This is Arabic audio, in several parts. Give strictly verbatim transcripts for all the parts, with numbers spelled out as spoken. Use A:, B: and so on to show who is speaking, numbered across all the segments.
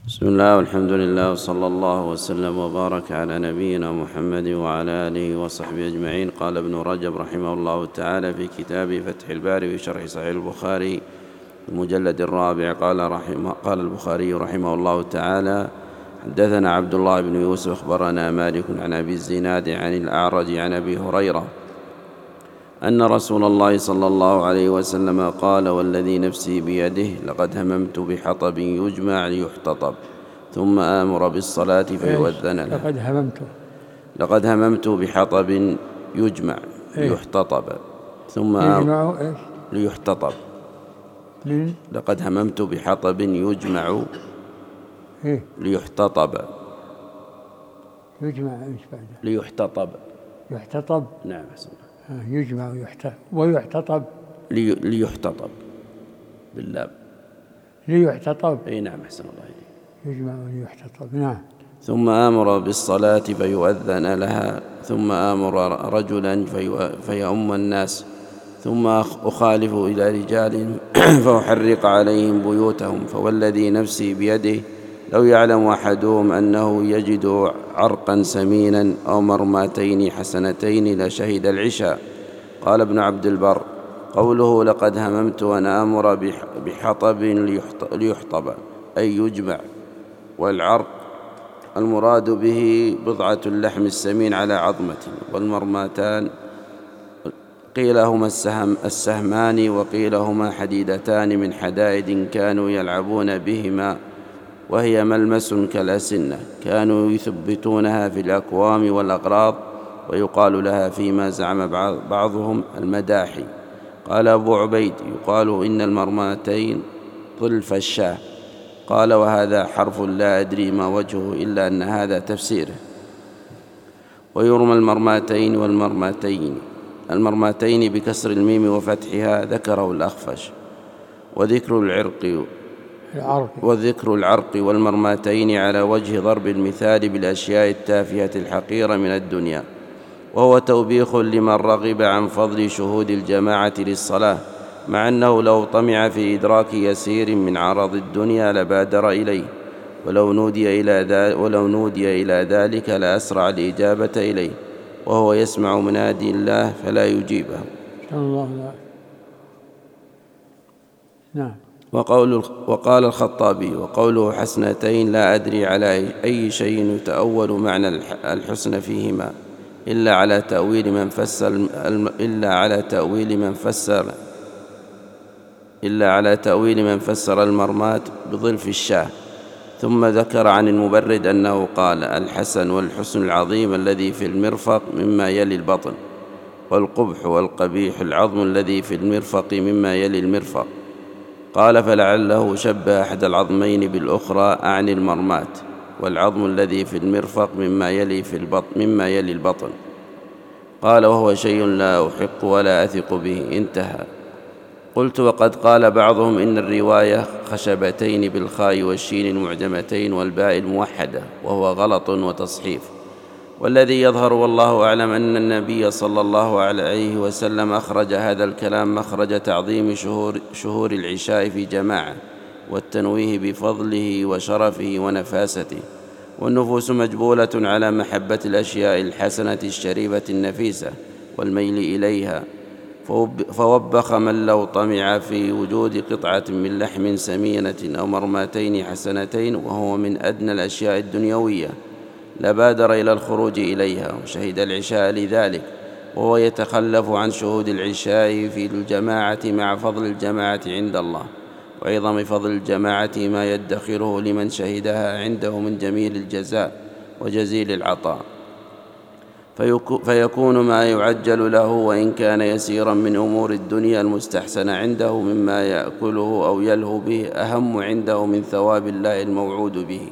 A: بسم الله والحمد لله وصلى الله وسلم وبارك على نبينا محمد وعلى آله وصحبه أجمعين. قال ابن رجب رحمه الله تعالى في كتابه فتح الباري في شرح صحيح البخاري المجلد الرابع قال, رحمه قال البخاري رحمه الله تعالى: حدثنا عبد الله بن يوسف أخبرنا مالك عن أبي الزناد عن الأعرج عن أبي هريرة أن رسول الله صلى الله عليه وسلم قال: والذي نفسي بيده لقد هممت بحطب يجمع ليحتطب ثم آمر بالصلاة فيؤذن له.
B: لقد هممت
A: لقد هممت بحطب يجمع ليحتطب ثم آمر
B: إيش؟
A: ليحتطب
B: من
A: لقد هممت بحطب يجمع
B: إيه؟
A: ليحتطب
B: يجمع إيش بعده؟
A: ليحتطب
B: يحتطب.
A: نعم حسنا.
B: يجمع ويحتطب ويحتطب
A: لي... ليحتطب باللام
B: ليحتطب.
A: أي نعم حسن الله إليك.
B: يجمع ويحتطب. نعم.
A: ثم آمر بالصلاة فيؤذن لها ثم آمر رجلا في... فيؤم الناس ثم أخالف إلى رجال فأحرق عليهم بيوتهم. فوالذي نفسي بيده لو يعلم أحدهم أنه يجد عرقا سمينا أو مرماتين حسنتين لشهد العشاء. قال ابن عبد البر: قوله لقد هممت أن آمر بحطب ليحطب أي يجمع، والعرق المراد به بضعة اللحم السمين على عظمة، والمرماتان قيل هما السهم السهمان وقيل هما حديدتان من حدائد كانوا يلعبون بهما، وهي ملمس كالأسنة كانوا يثبتونها في الأكوام والأغراض، ويقال لها فيما زعم بعضهم المداحي. قال أبو عبيد: يقال إن المرماتين طلف الشاه. قال: وهذا حرف لا أدري ما وجهه إلا أن هذا تفسيره. ويرمى المرماتين والمرماتين المرماتين بكسر الميم وفتحها ذكره الأخفش. وذكر العرق
B: العرق
A: وذكر العرق والمرماتين على وجه ضرب المثال بالأشياء التافهة الحقيرة من الدنيا، وهو توبيخ لمن رغب عن فضل شهود الجماعة للصلاة، مع أنه لو طمع في إدراك يسير من عرض الدنيا لبادر إليه، ولو نودي إلى ذلك, ولو نودي إلى ذلك لأسرع الإجابة إليه، وهو يسمع منادي الله فلا يجيبه.
B: الله لا. نعم.
A: وقول وقال الخطابي: وقوله حسنتين لا أدري على أي شيء يتأول معنى الحسن فيهما إلا على تأويل من فسر إلا على تأويل من فسر إلا على تأويل من فسر المرمات بظلف الشاه. ثم ذكر عن المبرد أنه قال: الحسن والحسن العظيم الذي في المرفق مما يلي البطن، والقبح والقبيح العظم الذي في المرفق مما يلي المرفق. قال: فلعله شبه أحد العظمين بالأخرى أعني المرمات، والعظم الذي في المرفق مما يلي في البطن مما يلي البطن. قال: وهو شيء لا أحق ولا أثق به. انتهى. قلت: وقد قال بعضهم إن الرواية خشبتين بالخاء والشين المعجمتين والباء الموحدة، وهو غلط وتصحيف. والذي يظهر والله أعلم أن النبي صلى الله عليه وسلم أخرج هذا الكلام مخرج تعظيم شهور, شهور العشاء في جماعة، والتنويه بفضله وشرفه ونفاسته. والنفوس مجبولة على محبة الأشياء الحسنة الشريفة النفيسة والميل إليها، فوبخ من لو طمع في وجود قطعة من لحم سمينة أو مرماتين حسنتين وهو من أدنى الأشياء الدنيوية لبادر إلى الخروج إليها وشهد العشاء لذلك، وهو يتخلف عن شهود العشاء في الجماعة مع فضل الجماعة عند الله وعظم فضل الجماعة ما يدخره لمن شهدها عنده من جميل الجزاء وجزيل العطاء، فيكون ما يعجل له وإن كان يسيرا من أمور الدنيا المستحسن عنده مما يأكله أو يلهو به أهم عنده من ثواب الله الموعود به.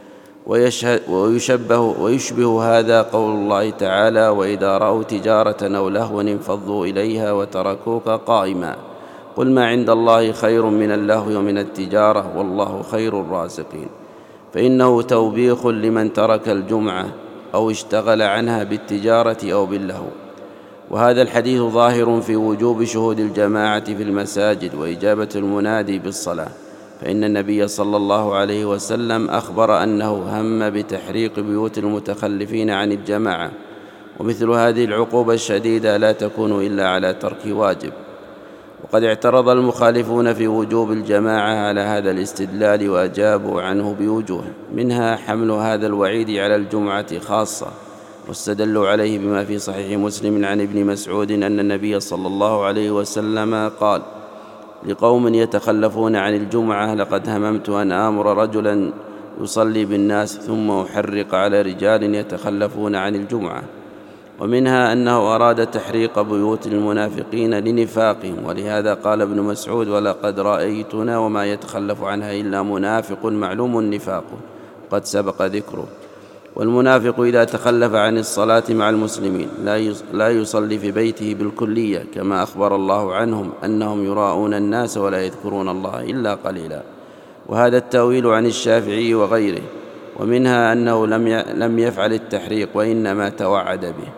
A: ويشبه, ويشبه هذا قول الله تعالى: وإذا رأوا تجارة أو لهوا انفضوا إليها وتركوك قائما قل ما عند الله خير من اللهو ومن التجارة والله خير الرازقين. فإنه توبيخ لمن ترك الجمعة أو اشتغل عنها بالتجارة أو باللهو. وهذا الحديث ظاهر في وجوب شهود الجماعة في المساجد وإجابة المنادي بالصلاة، فإن النبي صلى الله عليه وسلم أخبر أنه هم بتحريق بيوت المتخلفين عن الجماعة، ومثل هذه العقوبة الشديدة لا تكون إلا على ترك واجب. وقد اعترض المخالفون في وجوب الجماعة على هذا الاستدلال وأجابوا عنه بوجوه، منها حمل هذا الوعيد على الجمعة خاصة، واستدلوا عليه بما في صحيح مسلم عن ابن مسعود أن النبي صلى الله عليه وسلم قال لقوم يتخلفون عن الجمعة: لقد هممت أن آمر رجلا يصلي بالناس ثم أحرق على رجال يتخلفون عن الجمعة. ومنها أنه أراد تحريق بيوت المنافقين لنفاقهم، ولهذا قال ابن مسعود: ولقد رأيتنا وما يتخلف عنها إلا منافق معلوم النفاق، قد سبق ذكره. والمنافق إذا تخلف عن الصلاة مع المسلمين لا يصلي في بيته بالكلية، كما أخبر الله عنهم أنهم يراءون الناس ولا يذكرون الله إلا قليلا، وهذا التأويل عن الشافعي وغيره. ومنها أنه لم يفعل التحريق وإنما توعد به.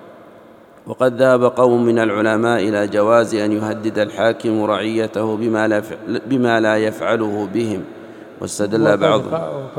A: وقد ذهب قوم من العلماء إلى جواز أن يهدد الحاكم رعيته بما لا يفعله بهم، واستدل بعضهم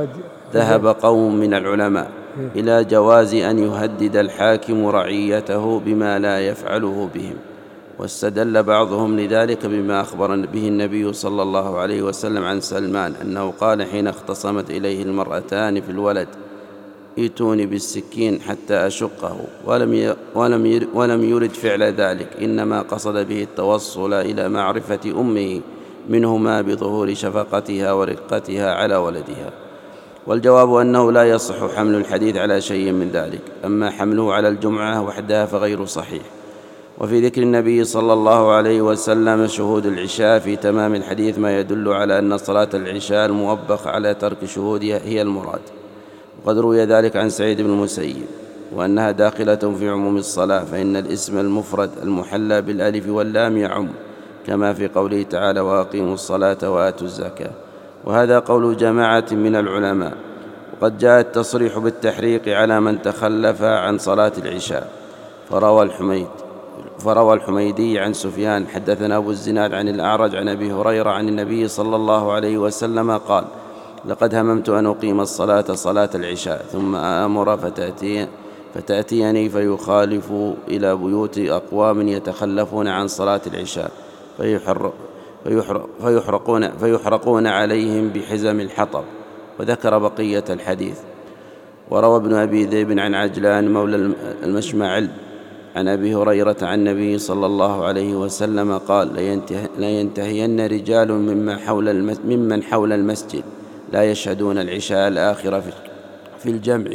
A: ذهب قوم من العلماء إلى جواز أن يهدد الحاكم رعيته بما لا يفعله بهم، واستدل بعضهم لذلك بما أخبر به النبي صلى الله عليه وسلم عن سلمان أنه قال حين اختصمت إليه المرأتان في الولد: ائتوني بالسكين حتى أشقه، ولم ولم ولم يرد فعل ذلك، إنما قصد به التوصل إلى معرفة أمه منهما بظهور شفقتها ورقتها على ولدها. والجواب أنه لا يصح حمل الحديث على شيء من ذلك، أما حمله على الجمعة وحدها فغير صحيح. وفي ذكر النبي صلى الله عليه وسلم شهود العشاء في تمام الحديث ما يدل على أن صلاة العشاء الموبخ على ترك شهودها هي المراد، وقد روي ذلك عن سعيد بن المسيب، وأنها داخلة في عموم الصلاة، فإن الاسم المفرد المحلى بالألف واللام يعم، كما في قوله تعالى: وأقيموا الصلاة وآتوا الزكاة. وهذا قول جماعة من العلماء. وقد جاء التصريح بالتحريق على من تخلف عن صلاة العشاء، فروى الحميد فروى الحميدي عن سفيان حدثنا أبو الزناد عن الأعرج عن أبي هريرة عن النبي صلى الله عليه وسلم قال: لقد هممت أن أقيم الصلاة صلاة العشاء ثم آمر فتأتي فتأتيني فيخالف إلى بيوت أقوام يتخلفون عن صلاة العشاء فيحرق فيحرق فيحرقون, فيحرقون عليهم بحزم الحطب. وذكر بقية الحديث. وروى ابن أبي ذئب عن عجلان مولى المشمعل عن أبي هريرة عن النبي صلى الله عليه وسلم قال: لا ينتهين رجال ممن حول ممن حول المسجد لا يشهدون العشاء الآخرة في الجمع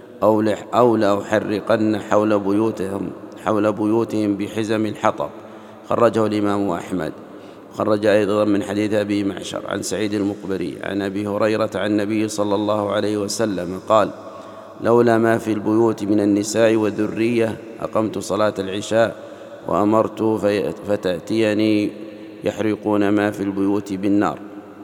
A: أو لأحرقن حول بيوتهم حول بيوتهم بحزم الحطب. خرجه الإمام أحمد. خرج أيضا من حديث أبي معشر عن سعيد المقبري عن أبي هريرة عن النبي صلى الله عليه وسلم قال: لولا ما في البيوت من النساء وذرية أقمت صلاة العشاء وأمرت فتأتيني يحرقون ما في البيوت بالنار.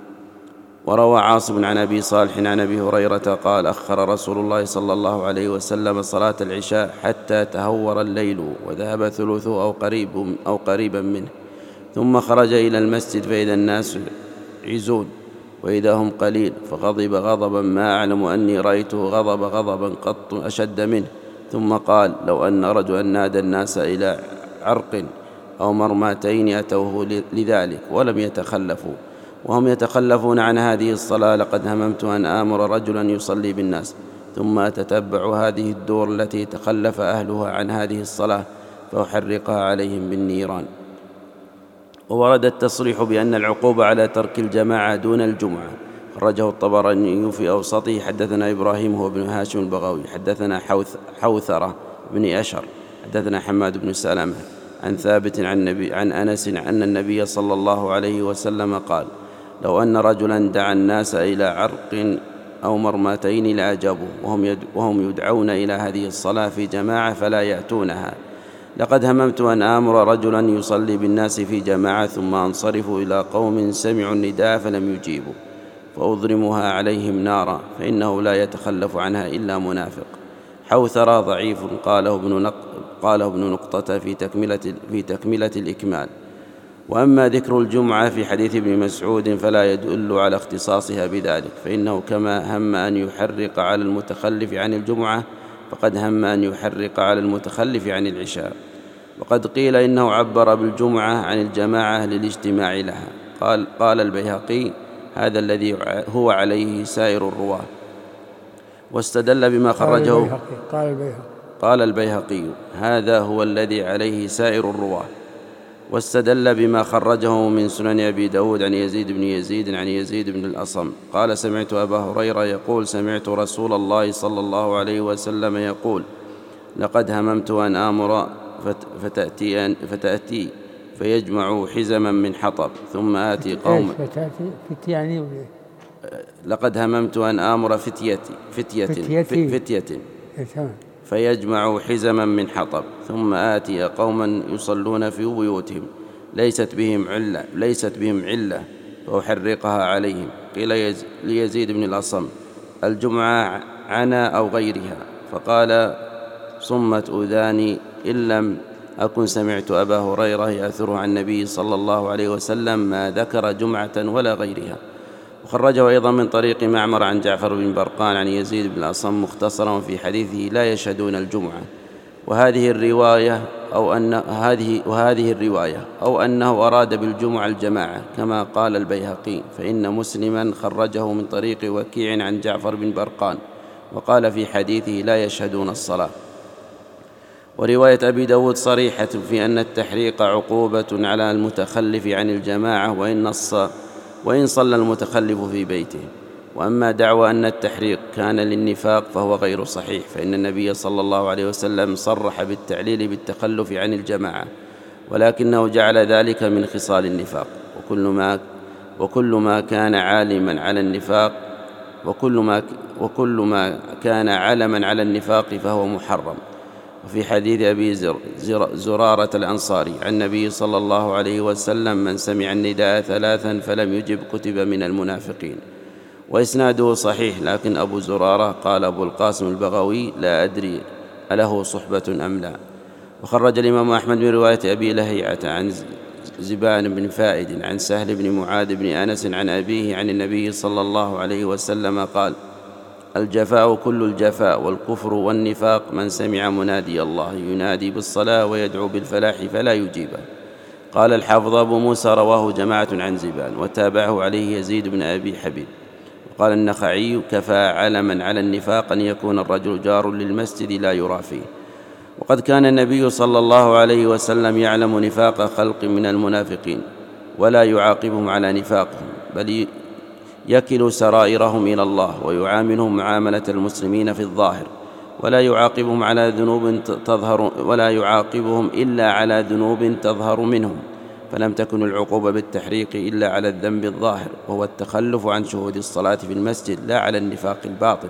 A: وروى عاصم عن أبي صالح عن أبي هريرة قال: أخر رسول الله صلى الله عليه وسلم صلاة العشاء حتى تهور الليل وذهب ثلثه أو قريب أو قريبا منه، ثم خرج إلى المسجد فإذا الناس عزون وإذا هم قليل، فغضب غضبا ما أعلم أني رأيته غضب غضبا قط أشد منه، ثم قال: لو أن رجلا نادى الناس إلى عرق أو مرماتين أتوه لذلك ولم يتخلفوا وهم يتخلفون عن هذه الصلاة لقد هممت أن آمر رجلا يصلي بالناس ثم أتتبع هذه الدور التي تخلف أهلها عن هذه الصلاة فأحرقها عليهم بالنيران. وورد التصريح بأن العقوبة على ترك الجماعة دون الجمعة. خرجه الطبراني في أوسطه. حدثنا إبراهيم هو ابن هاشم البغوي حدثنا حوث حوثرة بن أشر حدثنا حماد بن سلمة عن ثابت عن, نبي عن أنس أن النبي صلى الله عليه وسلم قال: لو أن رجلا دعا الناس إلى عرق أو مرماتين لأجابوا وهم, وهم يدعون إلى هذه الصلاة في جماعة فلا يأتونها. لقد هممت أن آمر رجلا يصلي بالناس في جماعة ثم أنصرف إلى قوم سمعوا النداء فلم يجيبوا فأضرمها عليهم نارا، فإنه لا يتخلف عنها إلا منافق. حوثرة ضعيف قاله ابن نق... قاله ابن نقطة في تكملة في تكملة الإكمال. وأما ذكر الجمعة في حديث ابن مسعود فلا يدل على اختصاصها بذلك، فإنه كما هم أن يحرق على المتخلف عن الجمعة فقد هم أن يحرق على المتخلف عن العشاء. وقد قيل إنه عبر بالجمعة عن الجماعة للاجتماع لها. قال, قال البيهقي: هذا الذي هو عليه سائر الرواة. واستدل بما خرجه
B: قال البيهقي, قال البيهقي
A: قال البيهقي: هذا هو الذي عليه سائر الرواة. واستدل بما خرجه من سنن أبي داود عن يزيد بن يزيد عن يزيد بن الأصم قال: سمعت أبا هريرة يقول: سمعت رسول الله صلى الله عليه وسلم يقول: لقد هممت أن آمر فتأتي, فتأتي فيجمع حزما من حطب ثم آتي قوم
B: فتأتي فتي يعني
A: لقد هممت أن آمر فتية فتية فتية, فتية فيجمع حزما من حطب ثم آتي قوما يصلون في بيوتهم ليست بهم علة ليست بهم علة فأحرقها عليهم. قيل ليزيد بن الأصم: الجمعة عنا أو غيرها؟ فقال: صمت أذاني إن لم أكن سمعت أبا هريرة يأثر عن النبي صلى الله عليه وسلم ما ذكر جمعة ولا غيرها. وخرجه أيضا من طريق معمر عن جعفر بن برقان عن يزيد بن الأصم مختصرا في حديثه: لا يشهدون الجمعة. وهذه الرواية أو أن هذه وهذه الرواية أو أنه أراد بالجمعة الجماعة كما قال البيهقي، فإن مسلما خرجه من طريق وكيع عن جعفر بن برقان وقال في حديثه: لا يشهدون الصلاة. ورواية أبي داود صريحة في أن التحريق عقوبة على المتخلف عن الجماعة وإن نص وإن صلى المتخلف في بيته. وأما دعوى أن التحريق كان للنفاق فهو غير صحيح، فإن النبي صلى الله عليه وسلم صرح بالتعليل بالتخلف عن الجماعة، ولكنه جعل ذلك من خصال النفاق. وكل ما وكل ما كان عالما على النفاق وكل ما وكل ما كان علما على النفاق فهو محرم. وفي حديث أبي زر زر زرارة الأنصاري عن النبي صلى الله عليه وسلم: من سمع النداء ثلاثا فلم يجب كتب من المنافقين. وإسناده صحيح، لكن أبو زرارة قال أبو القاسم البغوي: لا أدري أله صحبة أم لا. وخرج الإمام أحمد من رواية أبي لهيعة عن زبان بن فائد عن سهل بن معاذ بن أنس عن أبيه عن النبي صلى الله عليه وسلم قال: الجفاء كل الجفاء والكفر والنفاق من سمع منادي الله ينادي بالصلاة ويدعو بالفلاح فلا يجيبه. قال الحافظ أبو موسى: رواه جماعة عن زبان وتابعه عليه يزيد بن أبي حبيب. وقال النخعي: كفى علما على النفاق أن يكون الرجل جار للمسجد لا يرى فيه. وقد كان النبي صلى الله عليه وسلم يعلم نفاق خلق من المنافقين ولا يعاقبهم على نفاقهم، بل يكل سرائرهم إلى الله ويعاملهم معاملة المسلمين في الظاهر، ولا يعاقبهم على ذنوب تظهر ولا يعاقبهم إلا على ذنوب تظهر منهم، فلم تكن العقوبة بالتحريق إلا على الذنب الظاهر وهو التخلف عن شهود الصلاة في المسجد لا على النفاق الباطن.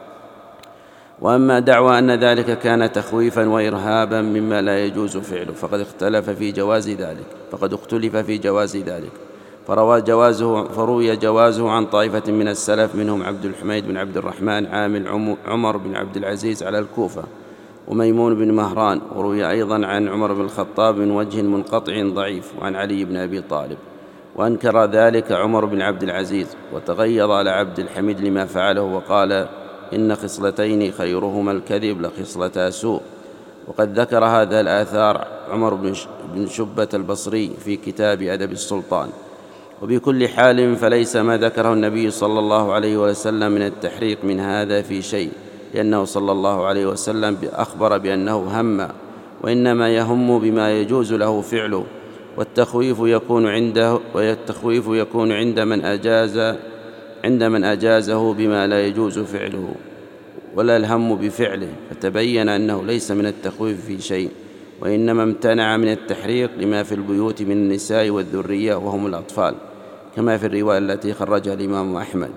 A: وأما دعوى أن ذلك كان تخويفا وإرهابا مما لا يجوز فعله فقد اختلف في جواز ذلك فقد اختلف في جواز ذلك فروى جوازه فروي جوازه عن طائفة من السلف منهم عبد الحميد بن عبد الرحمن عامل عمر بن عبد العزيز على الكوفة وميمون بن مهران. وروي أيضا عن عمر بن الخطاب من وجه منقطع ضعيف وعن علي بن أبي طالب، وأنكر ذلك عمر بن عبد العزيز وتغيظ على عبد الحميد لما فعله وقال: إن خصلتين خيرهما الكذب لخصلتا سوء. وقد ذكر هذا الآثار عمر بن شبة البصري في كتاب أدب السلطان. وبكل حال فليس ما ذكره النبي صلى الله عليه وسلم من التحريق من هذا في شيء، لأنه صلى الله عليه وسلم أخبر بأنه هم، وإنما يهم بما يجوز له فعله، والتخويف يكون عنده والتخويف يكون عند من أجاز عند من أجازه بما لا يجوز فعله ولا الهم بفعله، فتبين أنه ليس من التخويف في شيء، وإنما امتنع من التحريق لما في البيوت من النساء والذرية وهم الأطفال، كما في الرواية التي خرجها الإمام أحمد.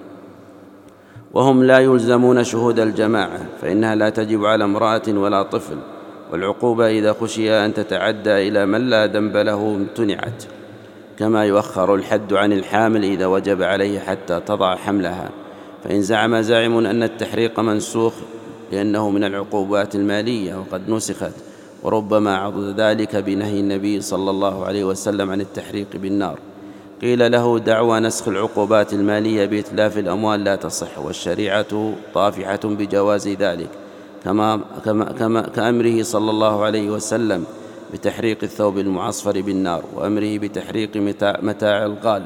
A: وهم لا يلزمون شهود الجماعة فإنها لا تجب على امرأة ولا طفل، والعقوبة إذا خشي أن تتعدى إلى من لا ذنب له امتنعت، كما يؤخر الحد عن الحامل إذا وجب عليه حتى تضع حملها. فإن زعم زاعم أن التحريق منسوخ لأنه من العقوبات المالية وقد نسخت وربما عضد ذلك بنهي النبي صلى الله عليه وسلم عن التحريق بالنار. قيل له: دعوى نسخ العقوبات المالية بإتلاف الأموال لا تصح، والشريعة طافحة بجواز ذلك، كما, كما, كما كأمره صلى الله عليه وسلم بتحريق الثوب المعصفر بالنار، وأمره بتحريق متاع, متاع الغال،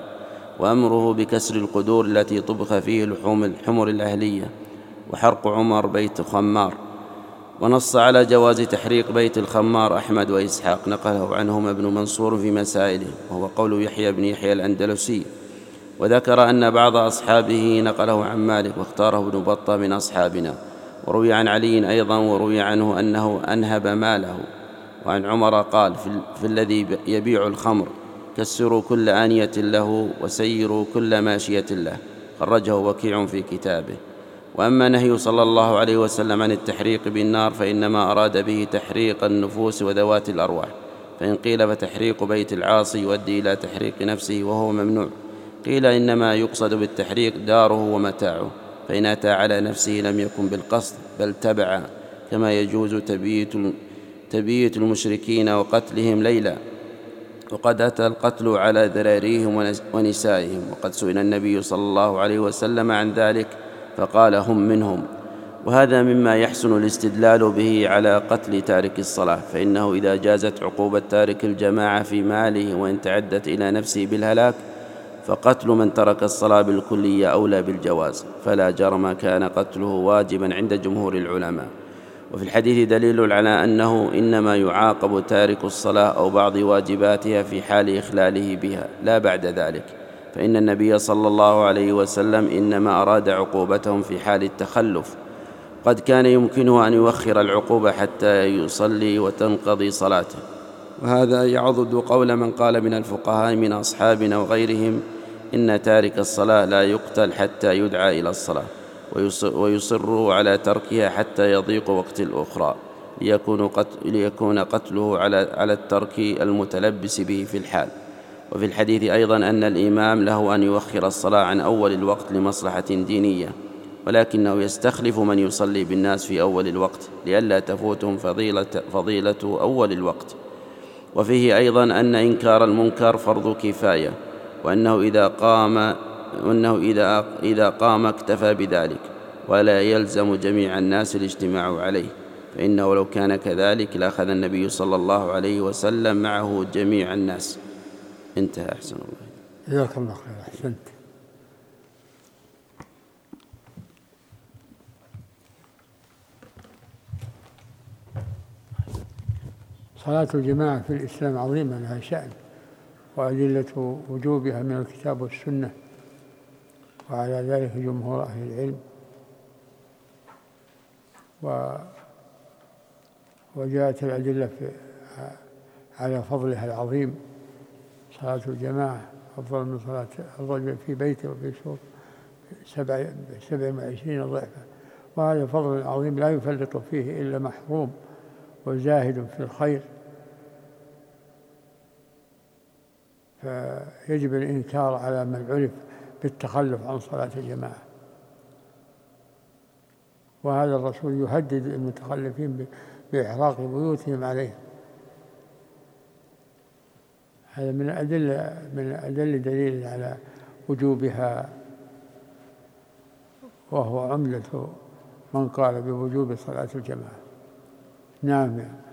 A: وأمره بكسر القدور التي طبخ فيه لحوم الحمر الأهلية، وحرق عمر بيت خمار. ونص على جواز تحريق بيت الخمار أحمد وإسحاق، نقله عنهما ابن منصور في مسائله، وهو قول يحيى بن يحيى الأندلسي. وذكر أن بعض أصحابه نقله عن مالك، واختاره ابن بطة من أصحابنا. وروي عن علي أيضا، وروي عنه أنه أنهب ماله. وعن عمر قال: في, في الذي يبيع الخمر: كسروا كل آنية له، وسيروا كل ماشية له. خرجه وكيع في كتابه. وأما نهي صلى الله عليه وسلم عن التحريق بالنار فإنما أراد به تحريق النفوس وذوات الأرواح، فإن قيل فتحريق بيت العاصي يؤدي إلى تحريق نفسه وهو ممنوع. قيل إنما يقصد بالتحريق داره ومتاعه، فإن أتى على نفسه لم يكن بالقصد بل تبع، كما يجوز تبييت تبييت المشركين وقتلهم ليلا، وقد أتى القتل على ذراريهم ونسائهم. وقد سئل النبي صلى الله عليه وسلم عن ذلك فقال: هم منهم. وهذا مما يحسن الاستدلال به على قتل تارك الصلاة، فإنه إذا جازت عقوبة تارك الجماعة في ماله وإن تعدت إلى نفسه بالهلاك، فقتل من ترك الصلاة بالكلية أولى بالجواز، فلا جرم كان قتله واجبا عند جمهور العلماء. وفي الحديث دليل على أنه إنما يعاقب تارك الصلاة أو بعض واجباتها في حال إخلاله بها، لا بعد ذلك، فإن النبي صلى الله عليه وسلم إنما أراد عقوبتهم في حال التخلف. قد كان يمكنه أن يؤخر العقوبة حتى يصلي وتنقضي صلاته، وهذا يعضد قول من قال من الفقهاء من أصحابنا وغيرهم إن تارك الصلاة لا يقتل حتى يدعى إلى الصلاة، ويصر على تركها حتى يضيق وقت الأخرى، ليكون, قتل ليكون قتله على, على الترك المتلبس به في الحال. وفي الحديث أيضا أن الإمام له أن يؤخر الصلاة عن أول الوقت لمصلحة دينية، ولكنه يستخلف من يصلي بالناس في أول الوقت لئلا تفوتهم فضيلة, فضيلة أول الوقت. وفيه أيضا أن إنكار المنكر فرض كفاية، وأنه إذا قام وأنه إذا, إذا قام اكتفى بذلك، ولا يلزم جميع الناس الاجتماع عليه، فإنه لو كان كذلك لأخذ النبي صلى الله عليه وسلم معه جميع الناس. انتهى. أحسن الله.
B: جزاك الله خير. أحسنت. صلاة الجماعة في الإسلام عظيمة، لها شأن وأدلة وجوبها من الكتاب والسنة، وعلى ذلك جمهور أهل العلم. و وجاءت الأدلة في على فضلها العظيم. صلاة الجماعة أفضل من صلاة أفضل في بيته وفي سوق سبع سبع وعشرين ضعفا، وهذا فضل عظيم لا يفلط فيه إلا محروم وزاهد في الخير، فيجب الإنكار على من عرف بالتخلف عن صلاة الجماعة. وهذا الرسول يهدد المتخلفين بإحراق بيوتهم عليه. هذا من أدلة من أدل دليل على وجوبها، وهو عمدة من قال بوجوب صلاة الجماعة. نعم.